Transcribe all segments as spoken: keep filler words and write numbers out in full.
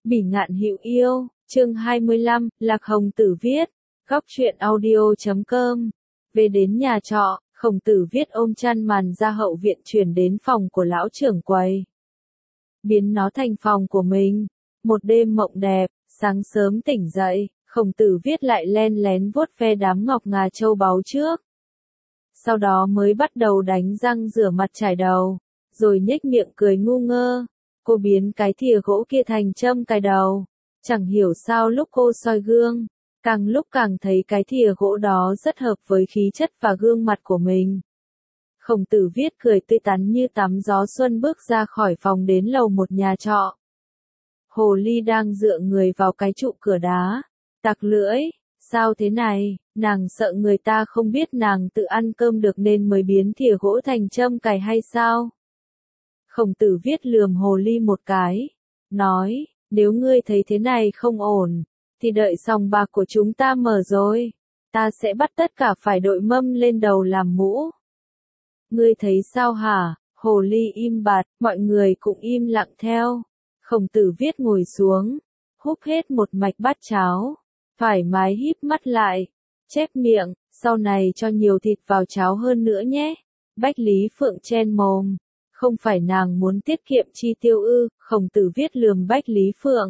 Bỉ ngạn hữu yêu, chương hai mươi lăm, Lạc Hồng Tử viết, góc truyện audio chấm com. Về đến nhà trọ, Khổng Tử viết ôm chăn màn ra hậu viện chuyển đến phòng của lão trưởng quầy. Biến nó thành phòng của mình. Một đêm mộng đẹp, sáng sớm tỉnh dậy, Khổng Tử viết lại len lén vuốt ve đám ngọc ngà châu báu trước. Sau đó mới bắt đầu đánh răng rửa mặt chải đầu, rồi nhếch miệng cười ngu ngơ. Cô biến cái thìa gỗ kia thành châm cài đầu. Chẳng hiểu sao lúc cô soi gương, càng lúc càng thấy cái thìa gỗ đó rất hợp với khí chất và gương mặt của mình. Khổng Tử viết cười tươi tắn như tắm gió xuân bước ra khỏi phòng đến lầu một nhà trọ. Hồ ly đang dựa người vào cái trụ cửa đá, tặc lưỡi, sao thế này, nàng sợ người ta không biết nàng tự ăn cơm được nên mới biến thìa gỗ thành châm cài hay sao? Khổng Tử viết lườm hồ ly một cái, nói, nếu ngươi thấy thế này không ổn, thì đợi sòng bạc của chúng ta mở rồi, ta sẽ bắt tất cả phải đội mâm lên đầu làm mũ. Ngươi thấy sao hả? Hồ ly im bặt, mọi người cũng im lặng theo. Khổng Tử viết ngồi xuống, húp hết một mạch bát cháo, thoải mái híp mắt lại, chép miệng, sau này cho nhiều thịt vào cháo hơn nữa nhé. Bách Lý Phượng chen mồm, không phải nàng muốn tiết kiệm chi tiêu ư? Khổng Tử viết lườm Bách Lý Phượng.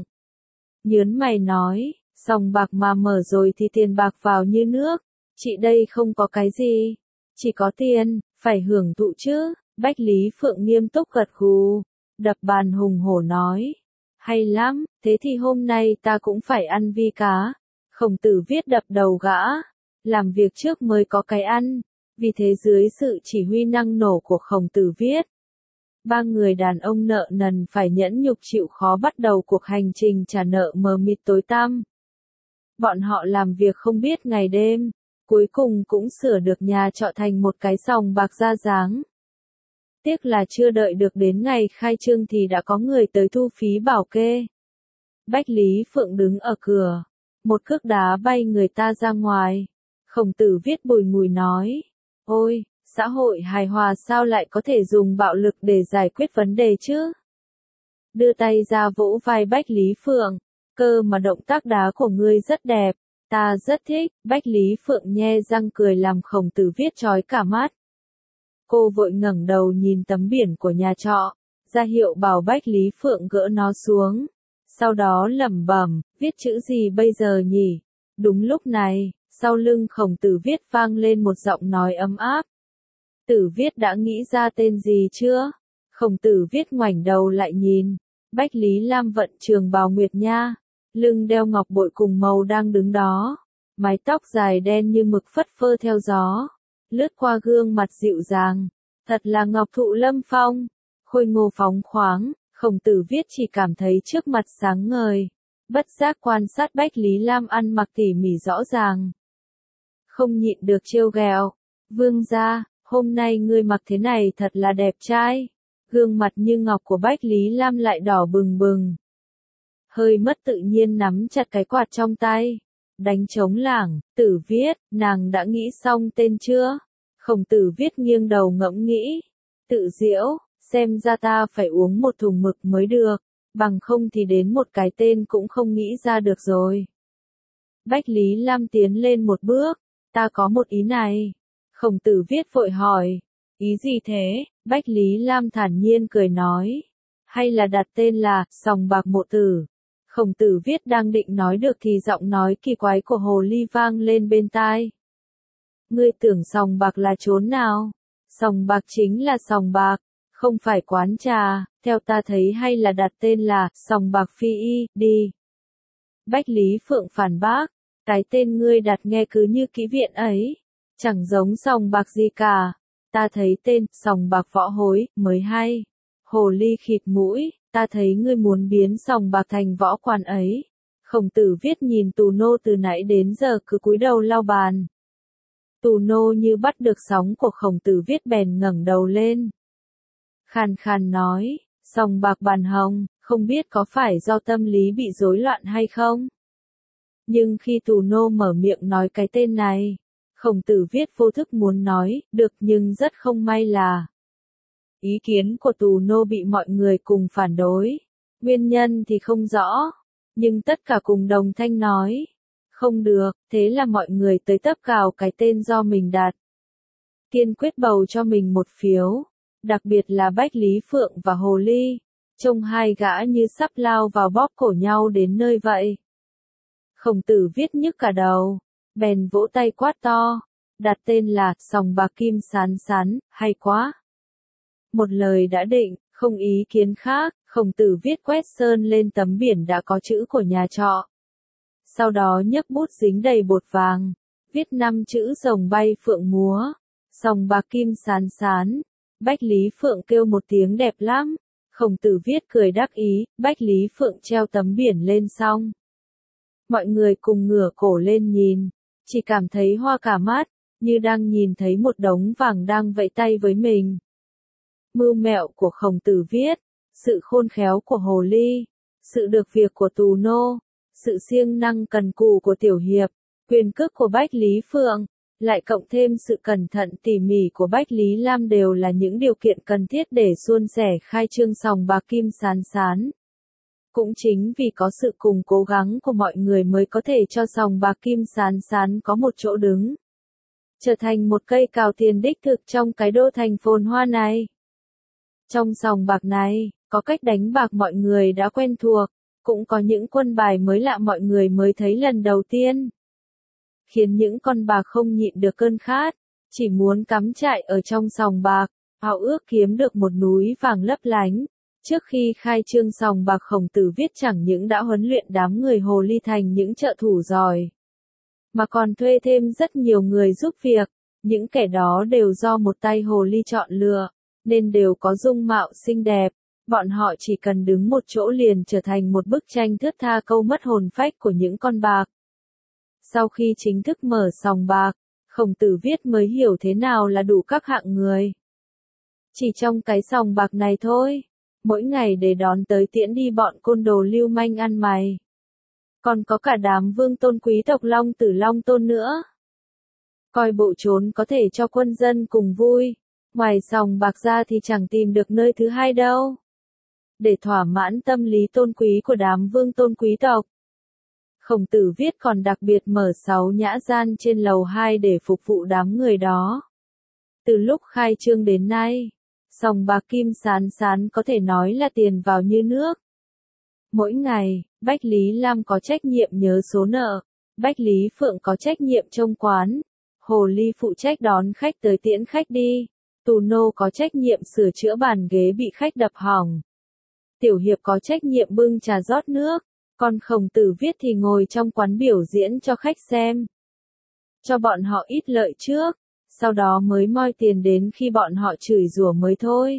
Nhớn mày nói, sòng bạc mà mở rồi thì tiền bạc vào như nước, chị đây không có cái gì, chỉ có tiền, phải hưởng thụ chứ. Bách Lý Phượng nghiêm túc gật gù, đập bàn hùng hổ nói, hay lắm, thế thì hôm nay ta cũng phải ăn vi cá. Khổng Tử viết đập đầu gã, làm việc trước mới có cái ăn, vì thế dưới sự chỉ huy năng nổ của Khổng Tử viết, ba người đàn ông nợ nần phải nhẫn nhục chịu khó bắt đầu cuộc hành trình trả nợ mờ mịt tối tăm. Bọn họ làm việc không biết ngày đêm, cuối cùng cũng sửa được nhà trọ thành một cái sòng bạc ra dáng. Tiếc là chưa đợi được đến ngày khai trương thì đã có người tới thu phí bảo kê. Bách Lý Phượng đứng ở cửa, một cước đá bay người ta ra ngoài. Khổng Tử viết bùi ngùi nói, ôi, xã hội hài hòa sao lại có thể dùng bạo lực để giải quyết vấn đề chứ? Đưa tay ra vỗ vai Bách Lý Phượng, cơ mà động tác đá của ngươi rất đẹp, ta rất thích. Bách Lý Phượng nhe răng cười làm Khổng Tử viết chói cả mắt. Cô vội ngẩng đầu nhìn tấm biển của nhà trọ, ra hiệu bảo Bách Lý Phượng gỡ nó xuống. Sau đó lẩm bẩm, viết chữ gì bây giờ nhỉ? Đúng lúc này, sau lưng Khổng Tử viết vang lên một giọng nói ấm áp. Tử viết đã nghĩ ra tên gì chưa? Khổng Tử viết ngoảnh đầu lại nhìn, Bách Lý Lam vận trường bào nguyệt nha, lưng đeo ngọc bội cùng màu đang đứng đó, mái tóc dài đen như mực phất phơ theo gió, lướt qua gương mặt dịu dàng, thật là ngọc thụ lâm phong, khôi ngô phóng khoáng. Khổng Tử viết chỉ cảm thấy trước mặt sáng ngời, bất giác quan sát Bách Lý Lam ăn mặc tỉ mỉ rõ ràng. Không nhịn được trêu ghẹo, vương gia, hôm nay ngươi mặc thế này thật là đẹp trai. Gương mặt như ngọc của Bách Lý Lam lại đỏ bừng bừng. Hơi mất tự nhiên nắm chặt cái quạt trong tay, đánh trống lảng. Tử viết, nàng đã nghĩ xong tên chưa? Khổng Tử viết nghiêng đầu ngẫm nghĩ, tự diễu. Xem ra ta phải uống một thùng mực mới được, bằng không thì đến một cái tên cũng không nghĩ ra được rồi. Bách Lý Lam tiến lên một bước, ta có một ý này. Khổng Tử viết vội hỏi, ý gì thế? Bách Lý Lam thản nhiên cười nói, hay là đặt tên là sòng bạc mộ tử. Khổng Tử viết đang định nói được thì giọng nói kỳ quái của hồ ly vang lên bên tai. Ngươi tưởng sòng bạc là chốn nào? Sòng bạc chính là sòng bạc, không phải quán trà, theo ta thấy hay là đặt tên là sòng bạc phi y, đi. Bách Lý Phượng phản bác, cái tên ngươi đặt nghe cứ như kỹ viện ấy, chẳng giống sòng bạc gì cả, ta thấy tên sòng bạc võ hối mới hay. Hồ ly khịt mũi, ta thấy ngươi muốn biến sòng bạc thành võ quan ấy. Khổng Tử viết nhìn Tù Nô từ nãy đến giờ cứ cúi đầu lau bàn. Tù Nô như bắt được sóng của Khổng Tử viết bèn ngẩng đầu lên. Khàn khàn nói, sòng bạc bàn hồng, không biết có phải do tâm lý bị rối loạn hay không? Nhưng khi Tù Nô mở miệng nói cái tên này, Khổng Tử viết vô thức muốn nói, được nhưng rất không may là ý kiến của Tù Nô bị mọi người cùng phản đối. Nguyên nhân thì không rõ, nhưng tất cả cùng đồng thanh nói. Không được, thế là mọi người tới tấp cào cái tên do mình đặt. Kiên quyết bầu cho mình một phiếu, đặc biệt là Bách Lý Phượng và Hồ Ly, trông hai gã như sắp lao vào bóp cổ nhau đến nơi vậy. Khổng Tử Viết nhức cả đầu, bèn vỗ tay quát to, đặt tên là Sòng Bạc Kim Sán Sán, hay quá. Một lời đã định, không ý kiến khác, Khổng Tử Viết quét sơn lên tấm biển đã có chữ của nhà trọ. Sau đó nhấc bút dính đầy bột vàng, viết năm chữ rồng bay phượng múa, Sòng Bạc Kim Sán Sán. Bách Lý Phượng kêu một tiếng đẹp lắm. Khổng Tử Viết cười đắc ý, Bách Lý Phượng treo tấm biển lên xong. Mọi người cùng ngửa cổ lên nhìn, chỉ cảm thấy hoa cả mắt, như đang nhìn thấy một đống vàng đang vẫy tay với mình. Mưu mẹo của Khổng Tử Viết, sự khôn khéo của Hồ Ly, sự được việc của Tù Nô, sự siêng năng cần cù của Tiểu Hiệp, quyền cước của Bách Lý Phượng, lại cộng thêm sự cẩn thận tỉ mỉ của Bách Lý Lam đều là những điều kiện cần thiết để suôn sẻ khai trương Sòng Bạc Kim Sán Sán. Cũng chính vì có sự cùng cố gắng của mọi người mới có thể cho Sòng Bạc Kim Sán Sán có một chỗ đứng, trở thành một cây cào tiền đích thực trong cái đô thành phồn hoa này. Trong sòng bạc này, có cách đánh bạc mọi người đã quen thuộc, cũng có những quân bài mới lạ mọi người mới thấy lần đầu tiên. Khiến những con bạc không nhịn được cơn khát, chỉ muốn cắm trại ở trong sòng bạc, ao ước kiếm được một núi vàng lấp lánh. Trước khi khai trương sòng bạc, Khổng Tử Viết chẳng những đã huấn luyện đám người Hồ Ly thành những trợ thủ giỏi, mà còn thuê thêm rất nhiều người giúp việc. Những kẻ đó đều do một tay Hồ Ly chọn lựa, nên đều có dung mạo xinh đẹp. Bọn họ chỉ cần đứng một chỗ liền trở thành một bức tranh thướt tha câu mất hồn phách của những con bạc. Sau khi chính thức mở sòng bạc, Khổng Tử Viết mới hiểu thế nào là đủ các hạng người. Chỉ trong cái sòng bạc này thôi, mỗi ngày để đón tới tiễn đi bọn côn đồ lưu manh ăn mày. Còn có cả đám vương tôn quý tộc Long Tử Long Tôn nữa. Coi bộ trốn có thể cho quân dân cùng vui, ngoài sòng bạc ra thì chẳng tìm được nơi thứ hai đâu. Để thỏa mãn tâm lý tôn quý của đám vương tôn quý tộc, Khổng Tử Viết còn đặc biệt mở sáu nhã gian trên lầu hai để phục vụ đám người đó. Từ lúc khai trương đến nay, sòng bạc Kim Sán Sán có thể nói là tiền vào như nước. Mỗi ngày, Bách Lý Lam có trách nhiệm nhớ số nợ, Bách Lý Phượng có trách nhiệm trông quán, Hồ Ly phụ trách đón khách tới tiễn khách đi, Tù Nô có trách nhiệm sửa chữa bàn ghế bị khách đập hỏng, Tiểu Hiệp có trách nhiệm bưng trà rót nước, còn Khổng Tử Viết thì ngồi trong quán biểu diễn cho khách xem. Cho bọn họ ít lợi trước, sau đó mới moi tiền đến khi bọn họ chửi rủa mới thôi.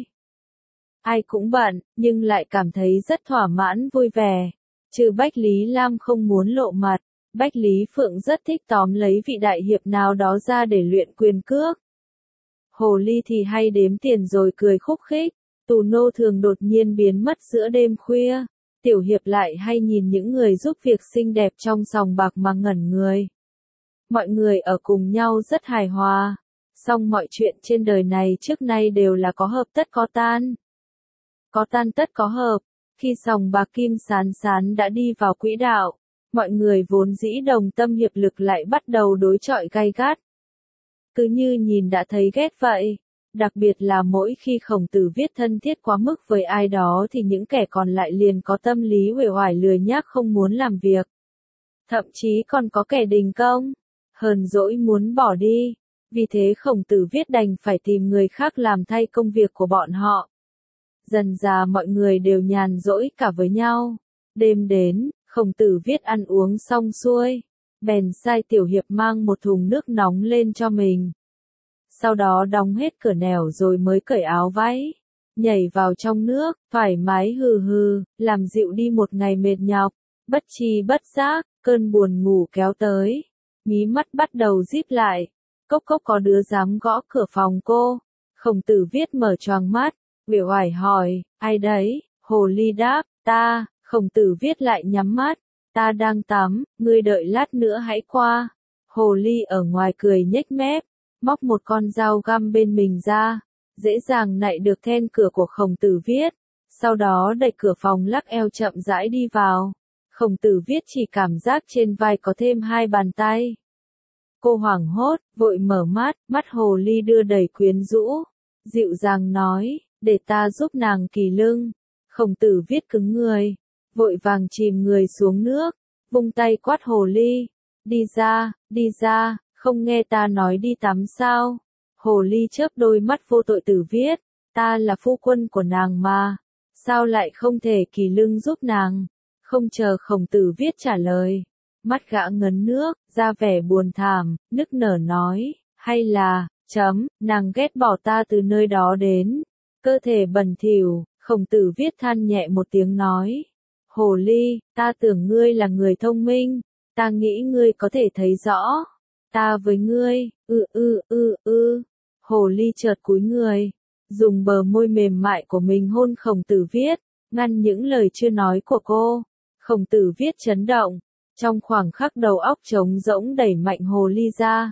Ai cũng bận, nhưng lại cảm thấy rất thỏa mãn vui vẻ. Trừ Bách Lý Lam không muốn lộ mặt, Bách Lý Phượng rất thích tóm lấy vị đại hiệp nào đó ra để luyện quyền cước. Hồ Ly thì hay đếm tiền rồi cười khúc khích, Tù Nô thường đột nhiên biến mất giữa đêm khuya, Tiểu Hiệp lại hay nhìn những người giúp việc xinh đẹp trong sòng bạc mà ngẩn người. Mọi người ở cùng nhau rất hài hòa, song mọi chuyện trên đời này trước nay đều là có hợp tất có tan. Có tan tất có hợp, khi sòng bạc Kim Sán Sán đã đi vào quỹ đạo, mọi người vốn dĩ đồng tâm hiệp lực lại bắt đầu đối chọi gay gắt. Cứ như nhìn đã thấy ghét vậy, đặc biệt là mỗi khi Khổng Tử Viết thân thiết quá mức với ai đó thì những kẻ còn lại liền có tâm lý uể oải lười nhác không muốn làm việc. Thậm chí còn có kẻ đình công, hờn dỗi muốn bỏ đi, vì thế Khổng Tử Viết đành phải tìm người khác làm thay công việc của bọn họ. Dần dà mọi người đều nhàn rỗi cả với nhau. Đêm đến, Khổng Tử Viết ăn uống xong xuôi, bèn sai Tiểu Hiệp mang một thùng nước nóng lên cho mình. Sau đó đóng hết cửa nẻo rồi mới cởi áo váy, nhảy vào trong nước, thoải mái hừ hừ, làm dịu đi một ngày mệt nhọc. Bất chi bất giác, cơn buồn ngủ kéo tới, mí mắt bắt đầu díp lại. Cốc cốc có đứa dám gõ cửa phòng cô. Khổng Tử Viết mở choàng mắt, uể oải hỏi, ai đấy? Hồ Ly đáp, ta. Khổng Tử Viết lại nhắm mắt, ta đang tắm, ngươi đợi lát nữa hãy qua. Hồ Ly ở ngoài cười nhếch mép, móc một con dao găm bên mình ra, dễ dàng nạy được then cửa của Khổng Tử Viết, sau đó đẩy cửa phòng lắc eo chậm rãi đi vào. Khổng Tử Viết chỉ cảm giác trên vai có thêm hai bàn tay. Cô hoảng hốt, vội mở mắt, mắt hồ ly đưa đầy quyến rũ. Dịu dàng nói, để ta giúp nàng kỳ lưng. Khổng Tử Viết cứng người, vội vàng chìm người xuống nước, vung tay quát hồ ly. Đi ra, đi ra, không nghe ta nói đi tắm sao? Hồ ly chớp đôi mắt vô tội. Tử Viết, ta là phu quân của nàng mà, sao lại không thể kỳ lưng giúp nàng? Không chờ Khổng Tử Viết trả lời, mắt gã ngấn nước, ra vẻ buồn thảm, nức nở nói, hay là, chấm, nàng ghét bỏ ta từ nơi đó đến, cơ thể bẩn thỉu. Khổng Tử Viết than nhẹ một tiếng nói, hồ ly, ta tưởng ngươi là người thông minh, ta nghĩ ngươi có thể thấy rõ, ta với ngươi, ư ư ư ư. Hồ ly chợt cúi người, dùng bờ môi mềm mại của mình hôn Khổng Tử Viết, ngăn những lời chưa nói của cô. Khổng Tử Viết chấn động, trong khoảng khắc đầu óc trống rỗng đẩy mạnh hồ ly ra.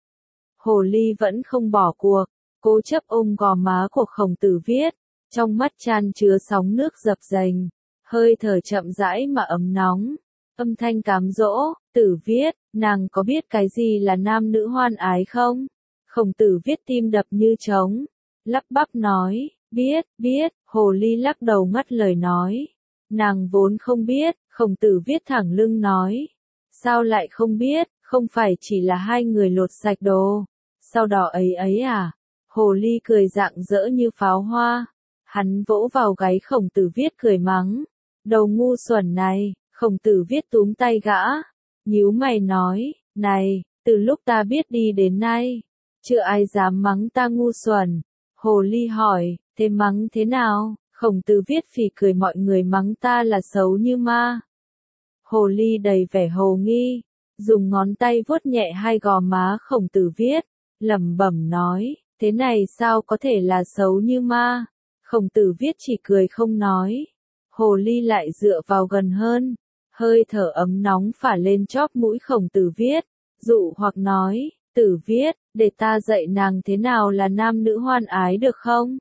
Hồ ly vẫn không bỏ cuộc, cố chấp ôm gò má của Khổng Tử Viết, trong mắt chan chứa sóng nước dập dềnh, hơi thở chậm rãi mà ấm nóng, âm thanh cám dỗ. Tử Viết, nàng có biết cái gì là nam nữ hoan ái không? Khổng Tử Viết tim đập như trống, lắp bắp nói, biết, biết. Hồ ly lắc đầu ngắt lời nói, nàng vốn không biết. Khổng Tử Viết thẳng lưng nói, sao lại không biết, không phải chỉ là hai người lột sạch đồ, sau đó ấy ấy à? Hồ ly cười rạng rỡ như pháo hoa, hắn vỗ vào gáy Khổng Tử Viết cười mắng, đầu ngu xuẩn này. Khổng Tử Viết túm tay gã, nhíu mày nói, này, từ lúc ta biết đi đến nay, chưa ai dám mắng ta ngu xuẩn. Hồ ly hỏi, thế mắng thế nào? Khổng Tử Viết phì cười, mọi người mắng ta là xấu như ma. Hồ ly đầy vẻ hồ nghi, dùng ngón tay vuốt nhẹ hai gò má Khổng Tử Viết, lẩm bẩm nói, thế này sao có thể là xấu như ma? Khổng Tử Viết chỉ cười không nói. Hồ ly lại dựa vào gần hơn, hơi thở ấm nóng phả lên chóp mũi Khổng Tử Viết, dụ hoặc nói, Tử Viết, để ta dạy nàng thế nào là nam nữ hoan ái được không?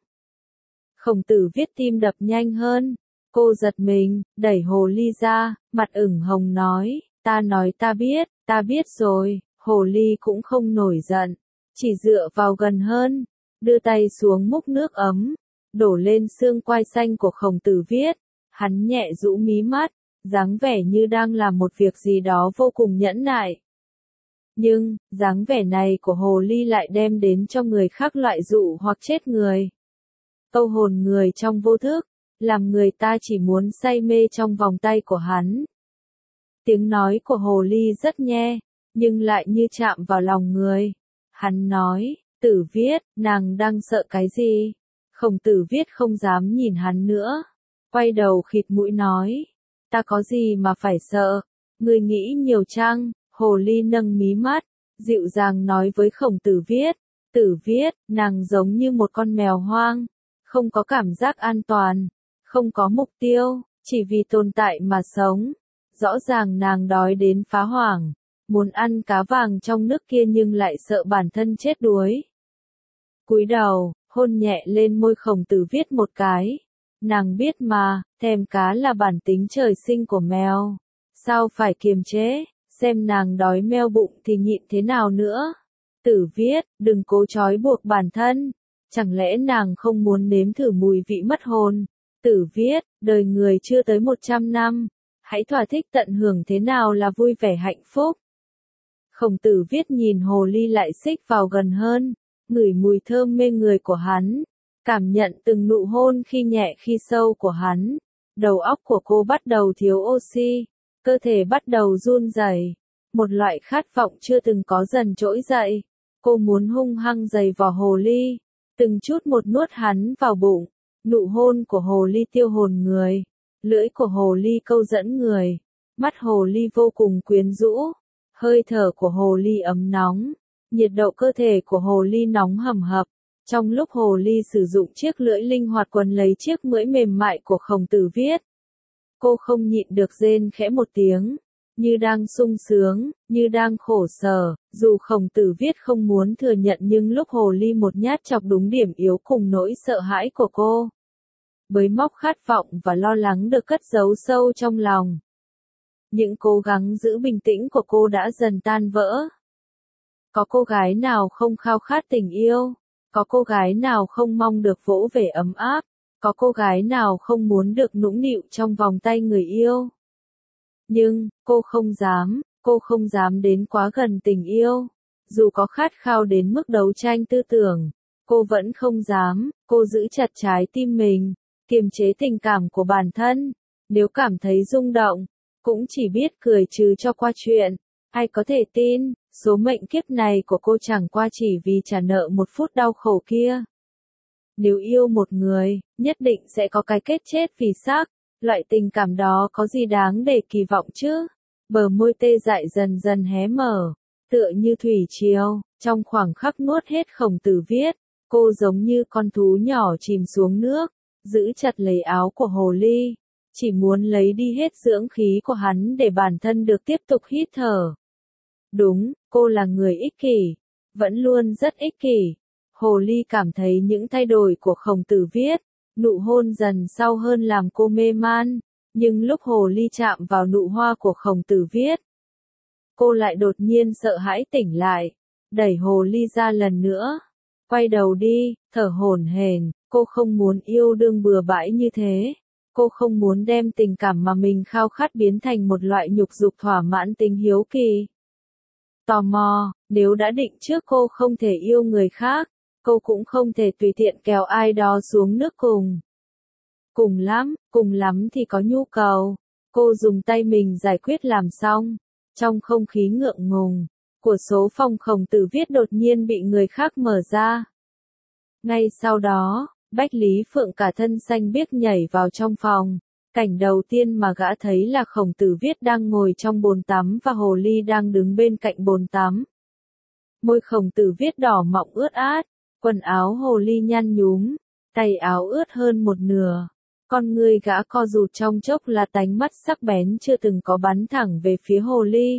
Khổng Tử Viết tim đập nhanh hơn, cô giật mình, đẩy hồ ly ra, mặt ửng hồng nói, ta nói ta biết, ta biết rồi. Hồ ly cũng không nổi giận, chỉ dựa vào gần hơn, đưa tay xuống múc nước ấm, đổ lên xương quai xanh của Khổng Tử Viết, hắn nhẹ rũ mí mắt, dáng vẻ như đang làm một việc gì đó vô cùng nhẫn nại. Nhưng, dáng vẻ này của hồ ly lại đem đến cho người khác loại dụ hoặc chết người. Câu hồn người trong vô thức, làm người ta chỉ muốn say mê trong vòng tay của hắn. Tiếng nói của hồ ly rất nhe, nhưng lại như chạm vào lòng người. Hắn nói, Tử Viết, nàng đang sợ cái gì? Khổng Tử Viết không dám nhìn hắn nữa, quay đầu khịt mũi nói, ta có gì mà phải sợ, ngươi nghĩ nhiều chăng? Hồ ly nâng mí mắt, dịu dàng nói với Khổng Tử Viết, Tử Viết, nàng giống như một con mèo hoang, không có cảm giác an toàn, không có mục tiêu, chỉ vì tồn tại mà sống. Rõ ràng nàng đói đến phá hoảng, muốn ăn cá vàng trong nước kia nhưng lại sợ bản thân chết đuối. Cúi đầu, hôn nhẹ lên môi Khổng Tử Viết một cái. Nàng biết mà, thèm cá là bản tính trời sinh của mèo. Sao phải kiềm chế, xem nàng đói meo bụng thì nhịn thế nào nữa. Tử Viết, đừng cố trói buộc bản thân. Chẳng lẽ nàng không muốn nếm thử mùi vị mất hồn? Tử Viết, đời người chưa tới một trăm năm. Hãy thỏa thích tận hưởng thế nào là vui vẻ hạnh phúc. Khổng Tử Viết nhìn hồ ly lại xích vào gần hơn, ngửi mùi thơm mê người của hắn, cảm nhận từng nụ hôn khi nhẹ khi sâu của hắn. Đầu óc của cô bắt đầu thiếu oxy, cơ thể bắt đầu run rẩy, một loại khát vọng chưa từng có dần trỗi dậy. Cô muốn hung hăng giày vò hồ ly, từng chút một nuốt hắn vào bụng. Nụ hôn của hồ ly tiêu hồn người, lưỡi của hồ ly câu dẫn người, mắt hồ ly vô cùng quyến rũ, hơi thở của hồ ly ấm nóng, nhiệt độ cơ thể của hồ ly nóng hầm hập. Trong lúc hồ ly sử dụng chiếc lưỡi linh hoạt quấn lấy chiếc mũi mềm mại của Khổng Tử Viết, cô không nhịn được rên khẽ một tiếng, như đang sung sướng, như đang khổ sở. Dù Khổng Tử Viết không muốn thừa nhận nhưng lúc hồ ly một nhát chọc đúng điểm yếu cùng nỗi sợ hãi của cô, bới móc khát vọng và lo lắng được cất giấu sâu trong lòng. Những cố gắng giữ bình tĩnh của cô đã dần tan vỡ. Có cô gái nào không khao khát tình yêu? Có cô gái nào không mong được vỗ về ấm áp? Có cô gái nào không muốn được nũng nịu trong vòng tay người yêu? Nhưng, cô không dám, cô không dám đến quá gần tình yêu. Dù có khát khao đến mức đấu tranh tư tưởng, cô vẫn không dám, cô giữ chặt trái tim mình, kiềm chế tình cảm của bản thân. Nếu cảm thấy rung động, cũng chỉ biết cười trừ cho qua chuyện. Ai có thể tin, số mệnh kiếp này của cô chẳng qua chỉ vì trả nợ một phút đau khổ kia. Nếu yêu một người, nhất định sẽ có cái kết chết vì xác. Loại tình cảm đó có gì đáng để kỳ vọng chứ? Bờ môi tê dại dần dần hé mở, tựa như thủy triều, trong khoảng khắc nuốt hết Khổng Tử Viết, cô giống như con thú nhỏ chìm xuống nước, giữ chặt lấy áo của hồ ly, chỉ muốn lấy đi hết dưỡng khí của hắn để bản thân được tiếp tục hít thở. Đúng, cô là người ích kỷ, vẫn luôn rất ích kỷ. Hồ ly cảm thấy những thay đổi của Khổng Tử Viết, nụ hôn dần sau hơn làm cô mê man, nhưng lúc hồ ly chạm vào nụ hoa của Khổng Tử Viết, cô lại đột nhiên sợ hãi tỉnh lại, đẩy hồ ly ra lần nữa. Quay đầu đi, thở hổn hển, cô không muốn yêu đương bừa bãi như thế. Cô không muốn đem tình cảm mà mình khao khát biến thành một loại nhục dục thỏa mãn tính hiếu kỳ. Tò mò, nếu đã định trước cô không thể yêu người khác, cô cũng không thể tùy tiện kéo ai đó xuống nước cùng. Cùng lắm, cùng lắm thì có nhu cầu. Cô dùng tay mình giải quyết làm xong. Trong không khí ngượng ngùng, của số phòng Khổng Tử Viết đột nhiên bị người khác mở ra. Ngay sau đó, Bách Lý Phượng cả thân xanh biếc nhảy vào trong phòng. Cảnh đầu tiên mà gã thấy là Khổng Tử Viết đang ngồi trong bồn tắm và hồ ly đang đứng bên cạnh bồn tắm. Môi Khổng Tử Viết đỏ mọng ướt át, quần áo hồ ly nhăn nhúm, tay áo ướt hơn một nửa. Con người gã co rụt trong chốc là tánh mắt sắc bén chưa từng có bắn thẳng về phía hồ ly.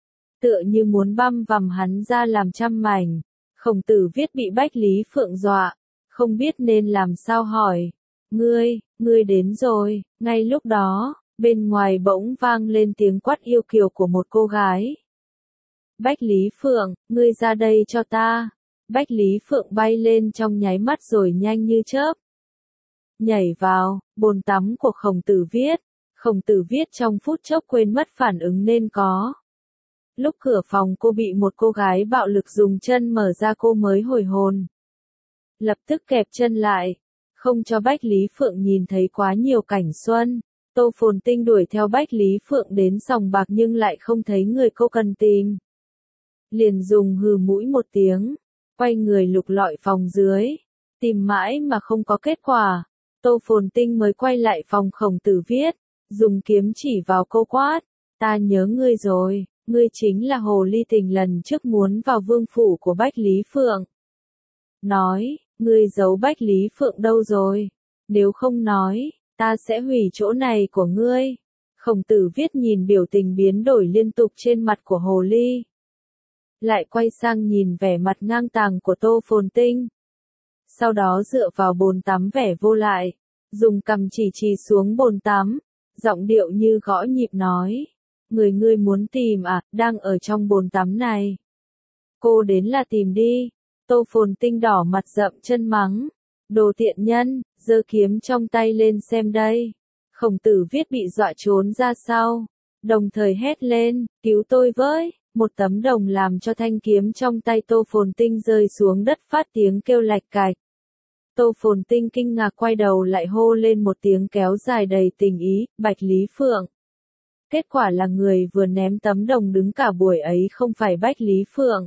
Tựa như muốn băm vằm hắn ra làm trăm mảnh. Khổng Tử Viết bị Bách Lý Phượng dọa, không biết nên làm sao hỏi. Ngươi, ngươi đến rồi. Ngay lúc đó, bên ngoài bỗng vang lên tiếng quát yêu kiều của một cô gái. Bách Lý Phượng, ngươi ra đây cho ta. Bách Lý Phượng bay lên trong nháy mắt rồi nhanh như chớp nhảy vào bồn tắm của Khổng Tử Viết. Khổng Tử Viết trong phút chốc quên mất phản ứng nên có. Lúc cửa phòng cô bị một cô gái bạo lực dùng chân mở ra cô mới hồi hồn. Lập tức kẹp chân lại, không cho Bách Lý Phượng nhìn thấy quá nhiều cảnh xuân. Tô Phồn Tinh đuổi theo Bách Lý Phượng đến sòng bạc nhưng lại không thấy người cô cần tìm. Liền dùng hừ mũi một tiếng, quay người lục lọi phòng dưới, tìm mãi mà không có kết quả. Tô Phồn Tinh mới quay lại phòng Khổng Tử Viết, dùng kiếm chỉ vào cô quát, ta nhớ ngươi rồi, ngươi chính là hồ ly tình lần trước muốn vào vương phủ của Bách Lý Phượng. Nói, ngươi giấu Bách Lý Phượng đâu rồi? Nếu không nói, ta sẽ hủy chỗ này của ngươi. Khổng Tử Viết nhìn biểu tình biến đổi liên tục trên mặt của hồ ly. Lại quay sang nhìn vẻ mặt ngang tàng của Tô Phồn Tinh. Sau đó dựa vào bồn tắm vẻ vô lại, dùng cằm chỉ chỉ xuống bồn tắm, giọng điệu như gõ nhịp nói. Người ngươi muốn tìm à, đang ở trong bồn tắm này. Cô đến là tìm đi. Tô Phồn Tinh đỏ mặt rậm chân mắng. Đồ tiện nhân, giơ kiếm trong tay lên xem đây. Khổng Tử Viết bị dọa trốn ra sau, đồng thời hét lên, cứu tôi với. Một tấm đồng làm cho thanh kiếm trong tay Tô Phồn Tinh rơi xuống đất phát tiếng kêu lạch cạch. Tô Phồn Tinh kinh ngạc quay đầu lại hô lên một tiếng kéo dài đầy tình ý, Bạch Lý Phượng. Kết quả là người vừa ném tấm đồng đứng cả buổi ấy không phải Bách Lý Phượng,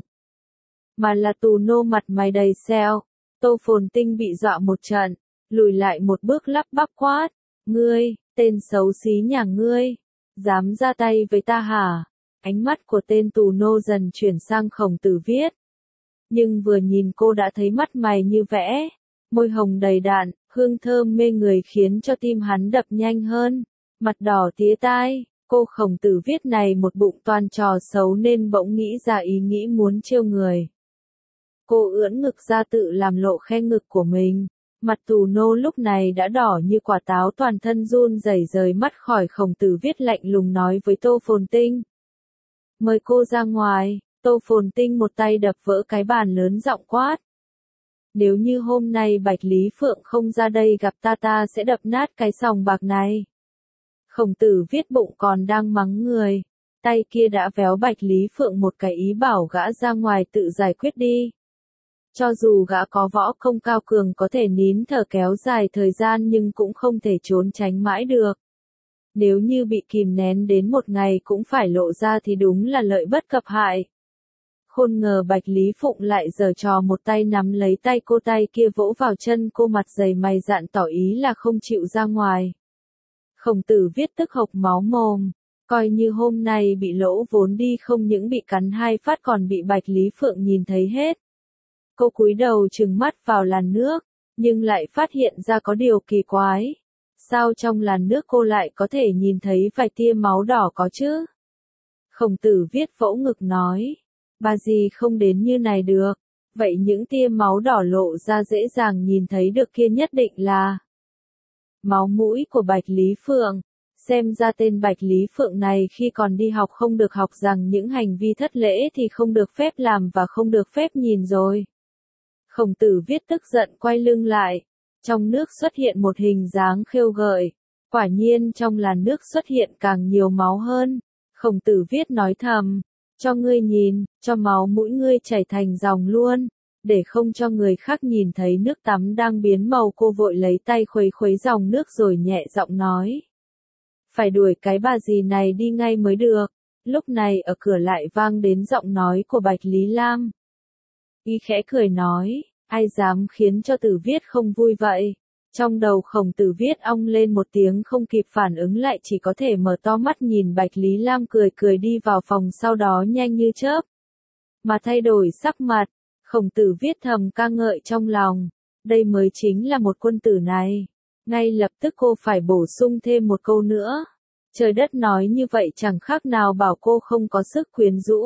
mà là Tù Nô mặt mày đầy sẹo. Tô Phồn Tinh bị dọa một trận, lùi lại một bước lắp bắp quát, ngươi, tên xấu xí nhà ngươi, dám ra tay với ta hả? Ánh mắt của tên Tù Nô dần chuyển sang Khổng Tử Viết. Nhưng vừa nhìn cô đã thấy mắt mày như vẽ, môi hồng đầy đặn, hương thơm mê người khiến cho tim hắn đập nhanh hơn, mặt đỏ tía tai. Cô Khổng Tử Viết này một bụng toàn trò xấu nên bỗng nghĩ ra ý nghĩ muốn trêu người. Cô ưỡn ngực ra tự làm lộ khe ngực của mình, Mặt Tù Nô lúc này đã đỏ như quả táo, toàn thân run rẩy rời mắt khỏi Khổng Tử Viết, lạnh lùng nói với Tô Phồn Tinh. Mời cô ra ngoài. Tô Phồn Tinh một tay đập vỡ cái bàn lớn giọng quát. Nếu như hôm nay Bạch Lý Phượng không ra đây gặp ta, ta sẽ đập nát cái sòng bạc này. Khổng Tử Viết bụng còn đang mắng người, tay kia đã véo Bạch Lý Phượng một cái, ý bảo gã ra ngoài tự giải quyết đi. Cho dù gã có võ công cao cường, có thể nín thở kéo dài thời gian, nhưng cũng không thể trốn tránh mãi được. Nếu như bị kìm nén đến một ngày cũng phải lộ ra thì đúng là lợi bất cập hại. Khôn ngờ Bạch Lý Phụng lại giở trò, một tay nắm lấy tay cô, tay kia vỗ vào chân cô, mặt dày mày dạn tỏ ý là không chịu ra ngoài. Khổng Tử Viết tức hộc máu mồm, coi như hôm nay bị lỗ vốn đi, không những bị cắn hai phát còn bị Bạch Lý Phượng nhìn thấy hết. Cô cúi đầu trừng mắt vào làn nước, nhưng lại phát hiện ra có điều kỳ quái. Sao trong làn nước cô lại có thể nhìn thấy vài tia máu đỏ có chứ? Khổng Tử Viết vỗ ngực nói. Bà gì không đến như này được. Vậy những tia máu đỏ lộ ra dễ dàng nhìn thấy được kia nhất định là máu mũi của Bạch Lý Phượng. Xem ra tên Bạch Lý Phượng này khi còn đi học không được học rằng những hành vi thất lễ thì không được phép làm và không được phép nhìn rồi. Khổng Tử Viết tức giận quay lưng lại. Trong nước xuất hiện một hình dáng khêu gợi. Quả nhiên trong làn nước xuất hiện càng nhiều máu hơn. Khổng Tử Viết nói thầm. Cho ngươi nhìn, cho máu mũi ngươi chảy thành dòng luôn. Để không cho người khác nhìn thấy nước tắm đang biến màu, cô vội lấy tay khuấy khuấy dòng nước rồi nhẹ giọng nói. Phải đuổi cái bà dì này đi ngay mới được. Lúc này ở cửa lại vang đến giọng nói của Bạch Lý Lam. Y khẽ cười nói, ai dám khiến cho Tử Viết không vui vậy? Trong đầu Khổng Tử Viết ong lên một tiếng, không kịp phản ứng lại, chỉ có thể mở to mắt nhìn Bạch Lý Lam cười cười đi vào phòng, sau đó nhanh như chớp mà thay đổi sắc mặt. Khổng Tử Viết thầm ca ngợi trong lòng, đây mới chính là một quân tử này. Ngay lập tức cô phải bổ sung thêm một câu nữa. Trời đất, nói như vậy chẳng khác nào bảo cô không có sức quyến rũ.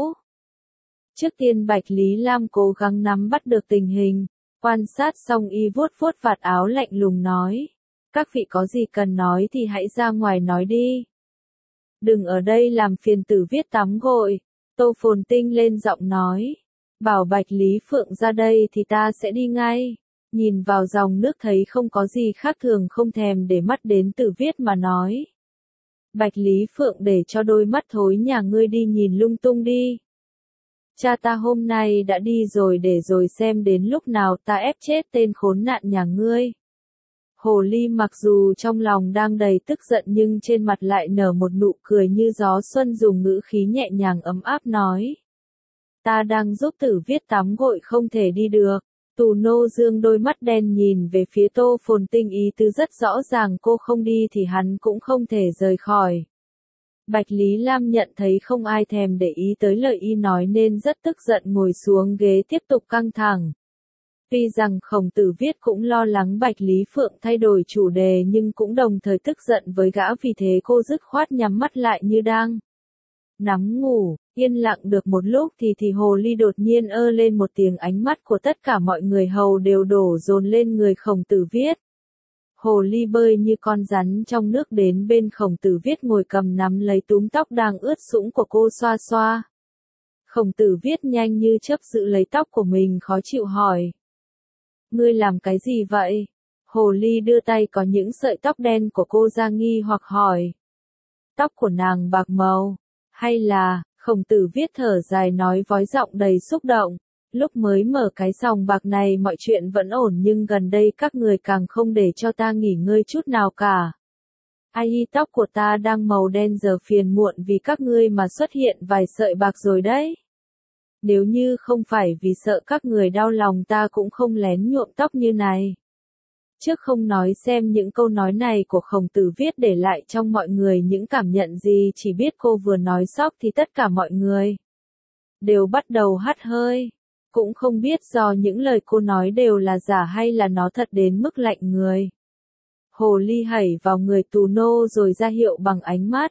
Trước tiên Bạch Lý Lam cố gắng nắm bắt được tình hình, quan sát xong y vuốt vuốt vạt áo lạnh lùng nói. Các vị có gì cần nói thì hãy ra ngoài nói đi. Đừng ở đây làm phiền Tử Viết tắm gội. Tô Phồn Tinh lên giọng nói. Bảo Bạch Lý Phượng ra đây thì ta sẽ đi ngay. Nhìn vào dòng nước thấy không có gì khác thường, không thèm để mắt đến Tử Viết mà nói. Bạch Lý Phượng, để cho đôi mắt thối nhà ngươi đi nhìn lung tung đi. Cha ta hôm nay đã đi rồi, để rồi xem đến lúc nào ta ép chết tên khốn nạn nhà ngươi. Hồ ly mặc dù trong lòng đang đầy tức giận nhưng trên mặt lại nở một nụ cười như gió xuân, dùng ngữ khí nhẹ nhàng ấm áp nói. Ta đang giúp Tử Viết tắm gội, không thể đi được. Tù Nô dương đôi mắt đen nhìn về phía Tô Phồn Tinh, ý tứ rất rõ ràng, cô không đi thì hắn cũng không thể rời khỏi. Bạch Lý Lam nhận thấy không ai thèm để ý tới lời y nói nên rất tức giận, ngồi xuống ghế tiếp tục căng thẳng. Tuy rằng Khổng Tử Viết cũng lo lắng Bạch Lý Phượng thay đổi chủ đề nhưng cũng đồng thời tức giận với gã, vì thế cô dứt khoát nhắm mắt lại như đang nắm ngủ. Yên lặng được một lúc thì thì hồ ly đột nhiên ơ lên một tiếng, ánh mắt của tất cả mọi người hầu đều đổ dồn lên người Khổng Tử Viết. Hồ ly bơi như con rắn trong nước đến bên Khổng Tử Viết, ngồi cầm nắm lấy túm tóc đang ướt sũng của cô xoa xoa. Khổng Tử Viết nhanh như chớp giữ lấy tóc của mình, khó chịu hỏi. Ngươi làm cái gì vậy? Hồ ly đưa tay có những sợi tóc đen của cô ra, nghi hoặc hỏi. Tóc của nàng bạc màu, hay là... Khổng Tử Viết thở dài nói vói giọng đầy xúc động. Lúc mới mở cái sòng bạc này mọi chuyện vẫn ổn, nhưng gần đây các người càng không để cho ta nghỉ ngơi chút nào cả. Ai, tóc của ta đang màu đen giờ phiền muộn vì các ngươi mà xuất hiện vài sợi bạc rồi đấy. Nếu như không phải vì sợ các người đau lòng, ta cũng không lén nhuộm tóc như này. Trước không nói xem những câu nói này của Khổng Tử Viết để lại trong mọi người những cảm nhận gì, chỉ biết cô vừa nói sóc thì tất cả mọi người đều bắt đầu hắt hơi. Cũng không biết do những lời cô nói đều là giả hay là nó thật đến mức lạnh người. Hồ ly hẩy vào người Tù Nô rồi ra hiệu bằng ánh mắt.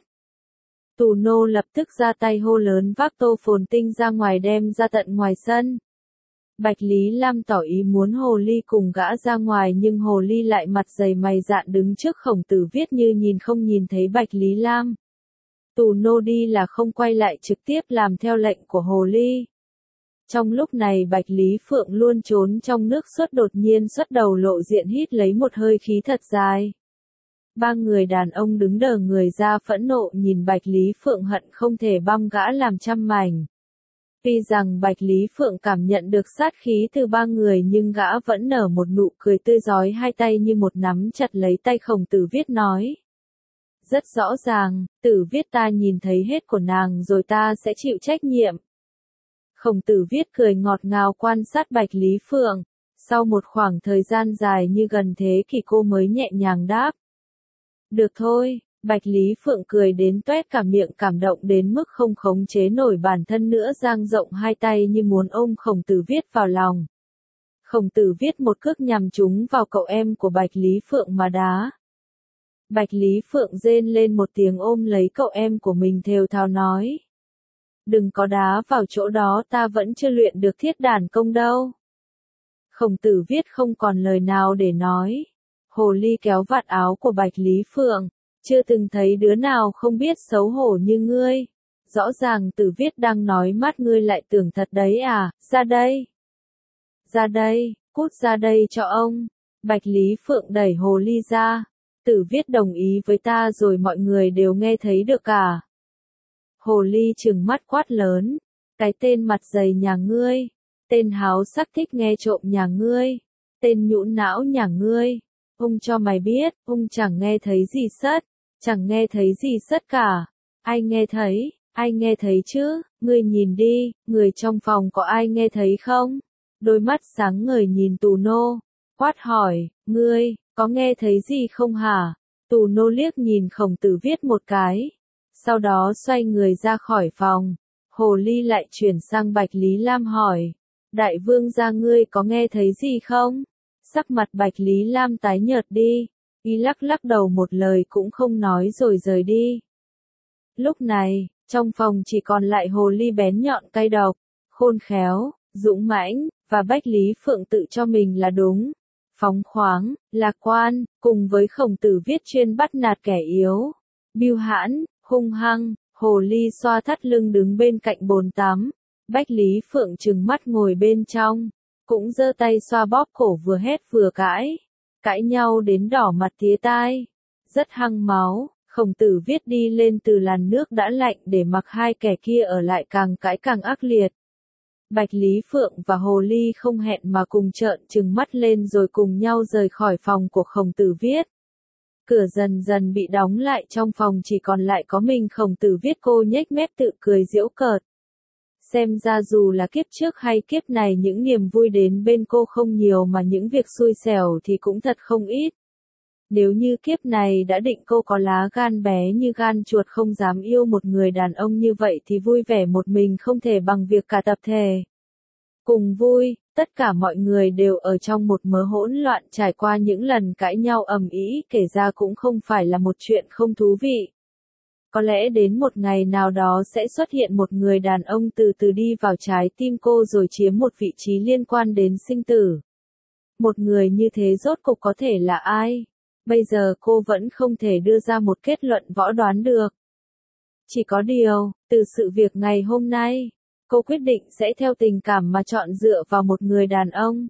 Tù Nô lập tức ra tay hô lớn vác Tô Phồn Tinh ra ngoài, đem ra tận ngoài sân. Bạch Lý Lam tỏ ý muốn Hồ Ly cùng gã ra ngoài nhưng Hồ Ly lại mặt dày mày dạn đứng trước Khổng Tử Viết như nhìn không nhìn thấy Bạch Lý Lam. Tù nô đi là không quay lại trực tiếp làm theo lệnh của Hồ Ly. Trong lúc này Bạch Lý Phượng luôn trốn trong nước suốt đột nhiên xuất đầu lộ diện hít lấy một hơi khí thật dài. Ba người đàn ông đứng đờ người ra phẫn nộ nhìn Bạch Lý Phượng hận không thể băm gã làm trăm mảnh. Tuy rằng Bạch Lý Phượng cảm nhận được sát khí từ ba người nhưng gã vẫn nở một nụ cười tươi rói, hai tay như một nắm chặt lấy tay Khổng Tử Viết nói. Rất rõ ràng, Tử Viết ta nhìn thấy hết của nàng rồi ta sẽ chịu trách nhiệm. Khổng Tử Viết cười ngọt ngào quan sát Bạch Lý Phượng, sau một khoảng thời gian dài như gần thế kỷ cô mới nhẹ nhàng đáp. Được thôi, Bạch Lý Phượng cười đến toét cả miệng, cảm động đến mức không khống chế nổi bản thân nữa, dang rộng hai tay như muốn ôm Khổng Tử Viết vào lòng. Khổng Tử Viết một cước nhằm trúng vào cậu em của Bạch Lý Phượng mà đá. Bạch Lý Phượng rên lên một tiếng ôm lấy cậu em của mình thều thào nói. Đừng có đá vào chỗ đó, ta vẫn chưa luyện được thiết đàn công đâu. Khổng Tử Viết không còn lời nào để nói. Hồ Ly kéo vạt áo của Bạch Lý Phượng. Chưa từng thấy đứa nào không biết xấu hổ như ngươi. Rõ ràng Tử Viết đang nói mắt ngươi lại tưởng thật đấy à, ra đây. Ra đây, cút ra đây cho ông. Bạch Lý Phượng đẩy Hồ Ly ra. Tử Viết đồng ý với ta rồi mọi người đều nghe thấy được cả. Hồ Ly trừng mắt quát lớn. Cái tên mặt dày nhà ngươi. Tên háo sắc thích nghe trộm nhà ngươi. Tên nhũn não nhà ngươi. Ông cho mày biết, ông chẳng nghe thấy gì sất. Chẳng nghe thấy gì sất cả. Ai nghe thấy, ai nghe thấy chứ, ngươi nhìn đi, người trong phòng có ai nghe thấy không? Đôi mắt sáng ngời nhìn Tù Nô, quát hỏi, ngươi, có nghe thấy gì không hả? Tù Nô liếc nhìn Khổng Tử Viết một cái, sau đó xoay người ra khỏi phòng. Hồ Ly lại chuyển sang Bạch Lý Lam hỏi, đại vương gia ngươi có nghe thấy gì không? Sắc mặt Bạch Lý Lam tái nhợt đi. Y lắc lắc đầu một lời cũng không nói rồi rời đi. Lúc này, trong phòng chỉ còn lại Hồ Ly bén nhọn cay độc, khôn khéo, dũng mãnh, và Bạch Lý Phượng tự cho mình là đúng, phóng khoáng, lạc quan, cùng với Khổng Tử Viết chuyên bắt nạt kẻ yếu, bưu hãn, hung hăng. Hồ Ly xoa thắt lưng đứng bên cạnh bồn tắm. Bạch Lý Phượng trừng mắt ngồi bên trong, cũng giơ tay xoa bóp cổ, vừa hét vừa cãi. Cãi nhau đến đỏ mặt tía tai, rất hăng máu. Khổng Tử Viết đi lên từ làn nước đã lạnh để mặc hai kẻ kia ở lại, càng cãi càng ác liệt. Bạch Lý Phượng và Hồ Ly không hẹn mà cùng trợn trừng mắt lên rồi cùng nhau rời khỏi phòng của Khổng Tử Viết. Cửa dần dần bị đóng lại, trong phòng chỉ còn lại có mình Khổng Tử Viết. Cô nhếch mép tự cười giễu cợt. Xem ra dù là kiếp trước hay kiếp này, những niềm vui đến bên cô không nhiều mà những việc xui xẻo thì cũng thật không ít. Nếu như kiếp này đã định cô có lá gan bé như gan chuột, không dám yêu một người đàn ông như vậy, thì vui vẻ một mình không thể bằng việc cả tập thể cùng vui. Tất cả mọi người đều ở trong một mớ hỗn loạn, trải qua những lần cãi nhau ầm ĩ, kể ra cũng không phải là một chuyện không thú vị. Có lẽ đến một ngày nào đó sẽ xuất hiện một người đàn ông từ từ đi vào trái tim cô rồi chiếm một vị trí liên quan đến sinh tử. Một người như thế rốt cục có thể là ai? Bây giờ cô vẫn không thể đưa ra một kết luận võ đoán được. Chỉ có điều, từ sự việc ngày hôm nay, cô quyết định sẽ theo tình cảm mà chọn dựa vào một người đàn ông.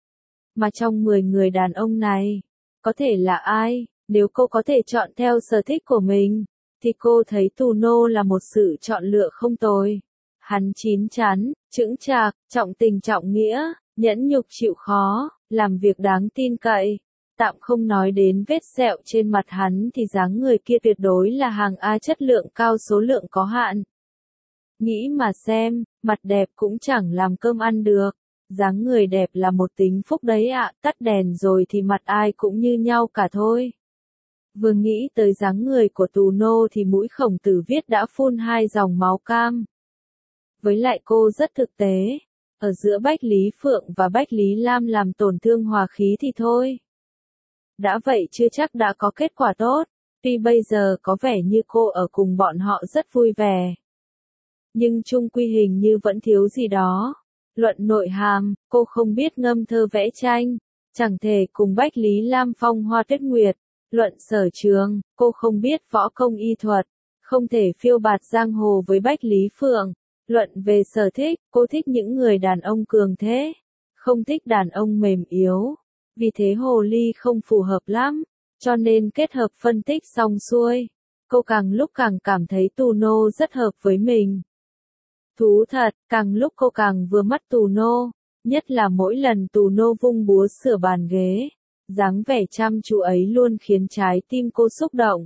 Mà trong mười người đàn ông này, có thể là ai? Nếu cô có thể chọn theo sở thích của mình, thì cô thấy Tù Nô là một sự chọn lựa không tồi. Hắn chín chắn, chững chạc, trọng tình trọng nghĩa, nhẫn nhục chịu khó, làm việc đáng tin cậy. Tạm không nói đến vết sẹo trên mặt hắn thì dáng người kia tuyệt đối là hàng A, chất lượng cao, số lượng có hạn. Nghĩ mà xem, mặt đẹp cũng chẳng làm cơm ăn được. Dáng người đẹp là một tính phúc đấy ạ, tắt đèn rồi thì mặt ai cũng như nhau cả thôi. Vừa nghĩ tới dáng người của Tù Nô thì mũi Khổng Tử Viết đã phun hai dòng máu cam. Với lại cô rất thực tế, ở giữa Bạch Lý Phượng và Bạch Lý Lam làm tổn thương hòa khí thì thôi. Đã vậy chưa chắc đã có kết quả tốt, tuy bây giờ có vẻ như cô ở cùng bọn họ rất vui vẻ. Nhưng chung quy hình như vẫn thiếu gì đó. Luận nội hàm, cô không biết ngâm thơ vẽ tranh, chẳng thể cùng Bách Lý Lam phong hoa tuyết nguyệt. Luận sở trường, cô không biết võ công y thuật, không thể phiêu bạt giang hồ với Bách Lý Phượng. Luận về sở thích, cô thích những người đàn ông cường thế, không thích đàn ông mềm yếu. Vì thế hồ ly không phù hợp lắm, cho nên kết hợp phân tích xong xuôi, cô càng lúc càng cảm thấy Tù Nô rất hợp với mình. Thú thật, càng lúc cô càng vừa mắt Tù Nô, nhất là mỗi lần Tù Nô vung búa sửa bàn ghế, dáng vẻ chăm chú ấy luôn khiến trái tim cô xúc động.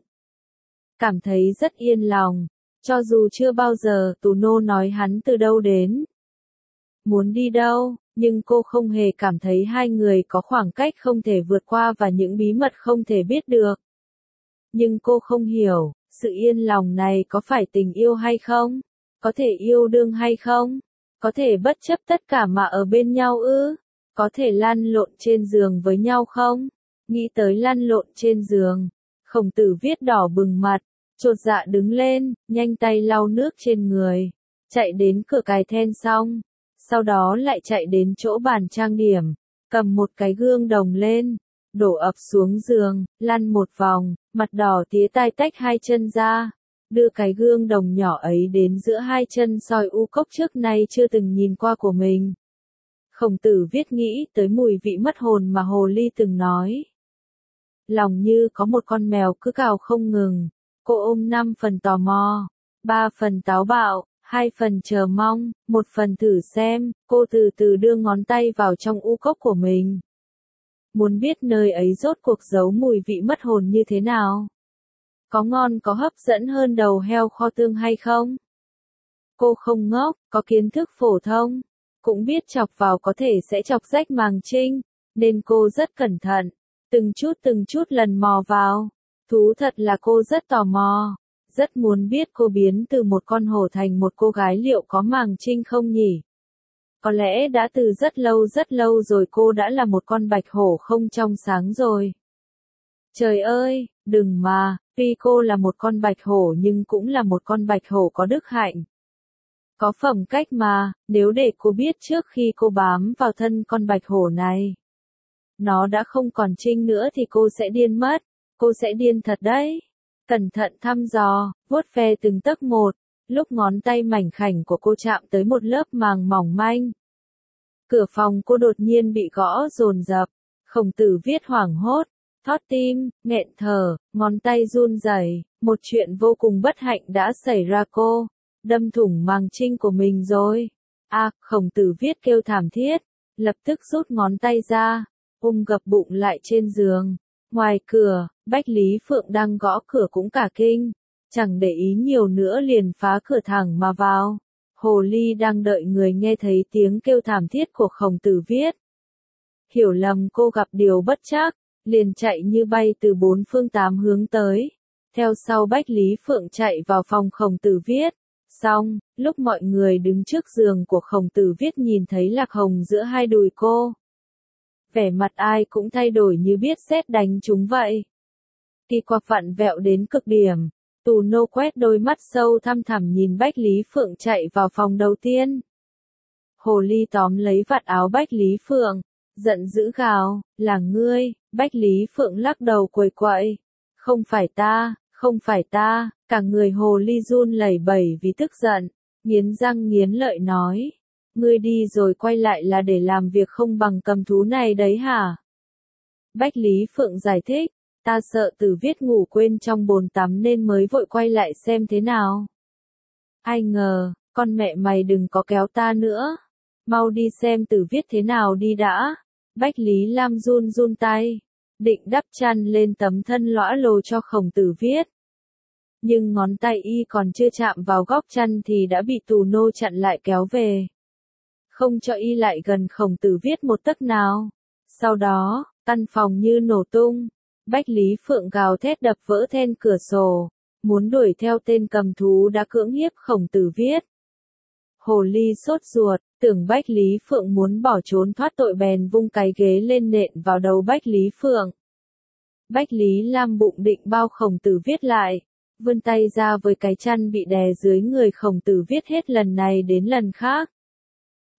Cảm thấy rất yên lòng, cho dù chưa bao giờ Tù Nô nói hắn từ đâu đến, muốn đi đâu, nhưng cô không hề cảm thấy hai người có khoảng cách không thể vượt qua và những bí mật không thể biết được. Nhưng cô không hiểu, sự yên lòng này có phải tình yêu hay không? Có thể yêu đương hay không? Có thể bất chấp tất cả mà ở bên nhau ư? Có thể lăn lộn trên giường với nhau không? Nghĩ tới lăn lộn trên giường, Khổng Tử Viết đỏ bừng mặt, chột dạ đứng lên, nhanh tay lau nước trên người, chạy đến cửa cài then xong, sau đó lại chạy đến chỗ bàn trang điểm, cầm một cái gương đồng lên, đổ ập xuống giường, lăn một vòng, mặt đỏ tía tai tách hai chân ra, đưa cái gương đồng nhỏ ấy đến giữa hai chân soi u cốc trước nay chưa từng nhìn qua của mình. Khổng Tử Viết nghĩ tới mùi vị mất hồn mà Hồ Ly từng nói. Lòng như có một con mèo cứ cào không ngừng, cô ôm năm phần tò mò, ba phần táo bạo, hai phần chờ mong, một phần thử xem, cô từ từ đưa ngón tay vào trong u cốc của mình. Muốn biết nơi ấy rốt cuộc giấu mùi vị mất hồn như thế nào? Có ngon có hấp dẫn hơn đầu heo kho tương hay không? Cô không ngốc, có kiến thức phổ thông, cũng biết chọc vào có thể sẽ chọc rách màng trinh, nên cô rất cẩn thận, từng chút từng chút lần mò vào. Thú thật là cô rất tò mò, rất muốn biết cô biến từ một con hổ thành một cô gái liệu có màng trinh không nhỉ? Có lẽ đã từ rất lâu rất lâu rồi cô đã là một con bạch hổ không trong sáng rồi. Trời ơi, đừng mà, tuy cô là một con bạch hổ nhưng cũng là một con bạch hổ có đức hạnh. Có phẩm cách mà, nếu để cô biết trước khi cô bám vào thân con bạch hổ này, nó đã không còn trinh nữa thì cô sẽ điên mất, cô sẽ điên thật đấy. Cẩn thận thăm dò, vuốt ve từng tấc một, lúc ngón tay mảnh khảnh của cô chạm tới một lớp màng mỏng manh. Cửa phòng cô đột nhiên bị gõ dồn dập, Khổng Tử Viết hoảng hốt, thót tim, nghẹn thở, ngón tay run rẩy, một chuyện vô cùng bất hạnh đã xảy ra cô, đâm thủng màng trinh của mình rồi. À, Khổng Tử Viết kêu thảm thiết, lập tức rút ngón tay ra, ôm gập bụng lại trên giường. Ngoài cửa, Bách Lý Phượng đang gõ cửa cũng cả kinh, chẳng để ý nhiều nữa liền phá cửa thẳng mà vào. Hồ Ly đang đợi người nghe thấy tiếng kêu thảm thiết của Khổng Tử Viết. Hiểu lầm cô gặp điều bất trắc, liền chạy như bay từ bốn phương tám hướng tới. Theo sau Bách Lý Phượng chạy vào phòng Khổng Tử Viết. Xong, lúc mọi người đứng trước giường của Khổng Tử Viết nhìn thấy lạc hồng giữa hai đùi cô. Vẻ mặt ai cũng thay đổi như biết sét đánh chúng vậy. Kỳ quặc vặn vẹo đến cực điểm. Tù Nô quét đôi mắt sâu thăm thẳm nhìn Bách Lý Phượng chạy vào phòng đầu tiên. Hồ Ly tóm lấy vạt áo Bách Lý Phượng, giận dữ gào, là ngươi. Bách Lý Phượng lắc đầu quầy quậy. Không phải ta, không phải ta, cả người Hồ Ly run lẩy bẩy vì tức giận, nghiến răng nghiến lợi nói. Ngươi đi rồi quay lại là để làm việc không bằng cầm thú này đấy hả? Bách Lý Phượng giải thích, ta sợ Tử Viết ngủ quên trong bồn tắm nên mới vội quay lại xem thế nào. Ai ngờ, con mẹ mày đừng có kéo ta nữa. Mau đi xem Tử Viết thế nào đi đã. Bách Lý Lam run run tay, định đắp chăn lên tấm thân lõa lồ cho Khổng Tử Viết. Nhưng ngón tay y còn chưa chạm vào góc chăn thì đã bị Tù Nô chặn lại kéo về. Không cho y lại gần Khổng Tử Viết một tấc nào. Sau đó, căn phòng như nổ tung. Bách Lý Phượng gào thét đập vỡ then cửa sổ, muốn đuổi theo tên cầm thú đã cưỡng hiếp Khổng Tử Viết. Hồ Ly sốt ruột, tưởng Bách Lý Phượng muốn bỏ trốn thoát tội bèn vung cái ghế lên nện vào đầu Bách Lý Phượng. Bách Lý Lam bụng định bao Khổng Tử Viết lại, vươn tay ra với cái chăn bị đè dưới người Khổng Tử Viết hết lần này đến lần khác.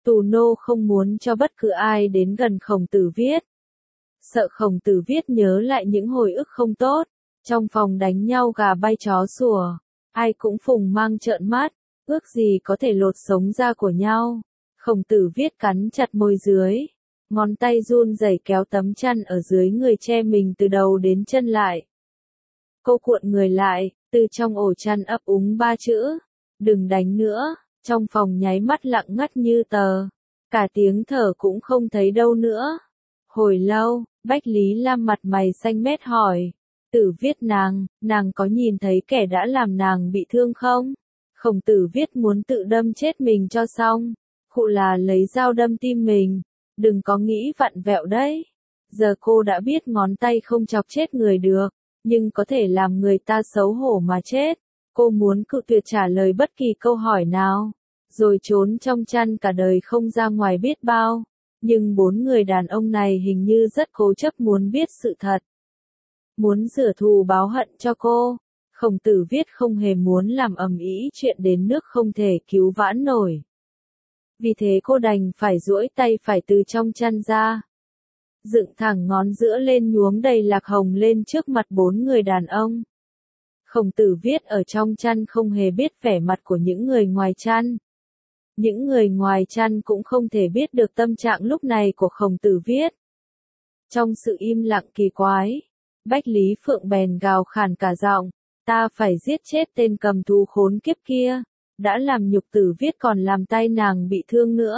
Tù nô không muốn cho bất cứ ai đến gần Khổng Tử Viết. Sợ Khổng Tử Viết nhớ lại những hồi ức không tốt, trong phòng đánh nhau gà bay chó sủa, ai cũng phùng mang trợn mắt, ước gì có thể lột sống da của nhau. Khổng Tử Viết cắn chặt môi dưới, ngón tay run rẩy kéo tấm chăn ở dưới người che mình từ đầu đến chân lại. Cô cuộn người lại, từ trong ổ chăn ấp úng ba chữ, đừng đánh nữa, trong phòng nháy mắt lặng ngắt như tờ, cả tiếng thở cũng không thấy đâu nữa. Hồi lâu, Bách Lý Lam mặt mày xanh mét hỏi, Tử Viết nàng, nàng có nhìn thấy kẻ đã làm nàng bị thương không? Khổng Tử Viết muốn tự đâm chết mình cho xong, khụ là lấy dao đâm tim mình, đừng có nghĩ vặn vẹo đấy. Giờ cô đã biết ngón tay không chọc chết người được, nhưng có thể làm người ta xấu hổ mà chết. Cô muốn cự tuyệt trả lời bất kỳ câu hỏi nào, rồi trốn trong chăn cả đời không ra ngoài biết bao. Nhưng bốn người đàn ông này hình như rất cố chấp muốn biết sự thật. Muốn rửa thù báo hận cho cô. Khổng Tử Viết không hề muốn làm ầm ĩ chuyện đến nước không thể cứu vãn nổi. Vì thế cô đành phải duỗi tay phải từ trong chăn ra, dựng thẳng ngón giữa lên nhuốm đầy lạc hồng lên trước mặt bốn người đàn ông. Khổng Tử Viết ở trong chăn không hề biết vẻ mặt của những người ngoài chăn. Những người ngoài chăn cũng không thể biết được tâm trạng lúc này của Khổng Tử Viết. Trong sự im lặng kỳ quái, Bách Lý Phượng bèn gào khàn cả giọng, ta phải giết chết tên cầm thú khốn kiếp kia, đã làm nhục Tử Viết còn làm tay nàng bị thương nữa.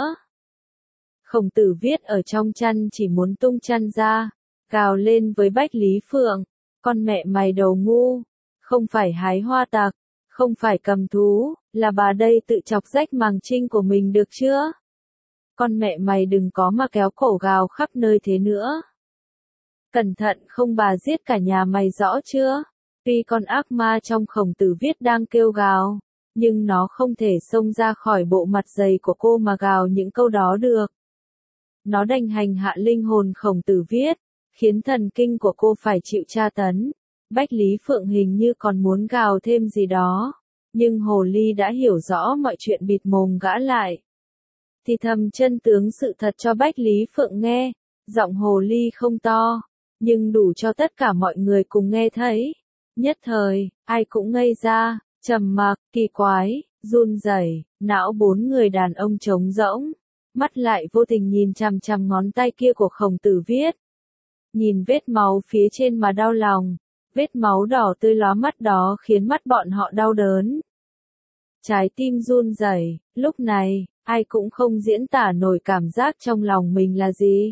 Khổng Tử Viết ở trong chăn chỉ muốn tung chăn ra, gào lên với Bách Lý Phượng, con mẹ mày đầu ngu, không phải hái hoa tặc, không phải cầm thú, là bà đây tự chọc rách màng trinh của mình được chưa? Con mẹ mày đừng có mà kéo cổ gào khắp nơi thế nữa. Cẩn thận không bà giết cả nhà mày rõ chưa? Tuy con ác ma trong Khổng Tử Viết đang kêu gào, nhưng nó không thể xông ra khỏi bộ mặt dày của cô mà gào những câu đó được. Nó đành hành hạ linh hồn Khổng Tử Viết, khiến thần kinh của cô phải chịu tra tấn. Bách Lý Phượng hình như còn muốn gào thêm gì đó, nhưng Hồ Ly đã hiểu rõ mọi chuyện bịt mồm gã lại. Thì thầm chân tướng sự thật cho Bách Lý Phượng nghe, giọng Hồ Ly không to, nhưng đủ cho tất cả mọi người cùng nghe thấy. Nhất thời, ai cũng ngây ra, trầm mặc, kỳ quái, run rẩy, não bốn người đàn ông trống rỗng, mắt lại vô tình nhìn chằm chằm ngón tay kia của Khổng Tử Viết. Nhìn vết máu phía trên mà đau lòng, vết máu đỏ tươi lóa mắt đó khiến mắt bọn họ đau đớn. Trái tim run rẩy, lúc này, ai cũng không diễn tả nổi cảm giác trong lòng mình là gì.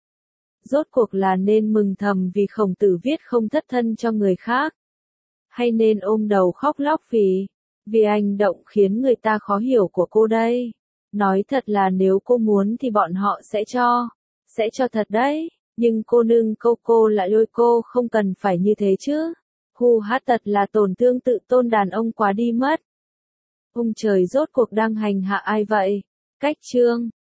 Rốt cuộc là nên mừng thầm vì Khổng Tử Viết không thất thân cho người khác, hay nên ôm đầu khóc lóc vì, vì hành động khiến người ta khó hiểu của cô đây. Nói thật là nếu cô muốn thì bọn họ sẽ cho, sẽ cho thật đấy, nhưng cô nương câu cô lại lôi cô không cần phải như thế chứ. Hu hát thật là tổn thương tự tôn đàn ông quá đi mất. Ông trời rốt cuộc đang hành hạ ai vậy? Cách chương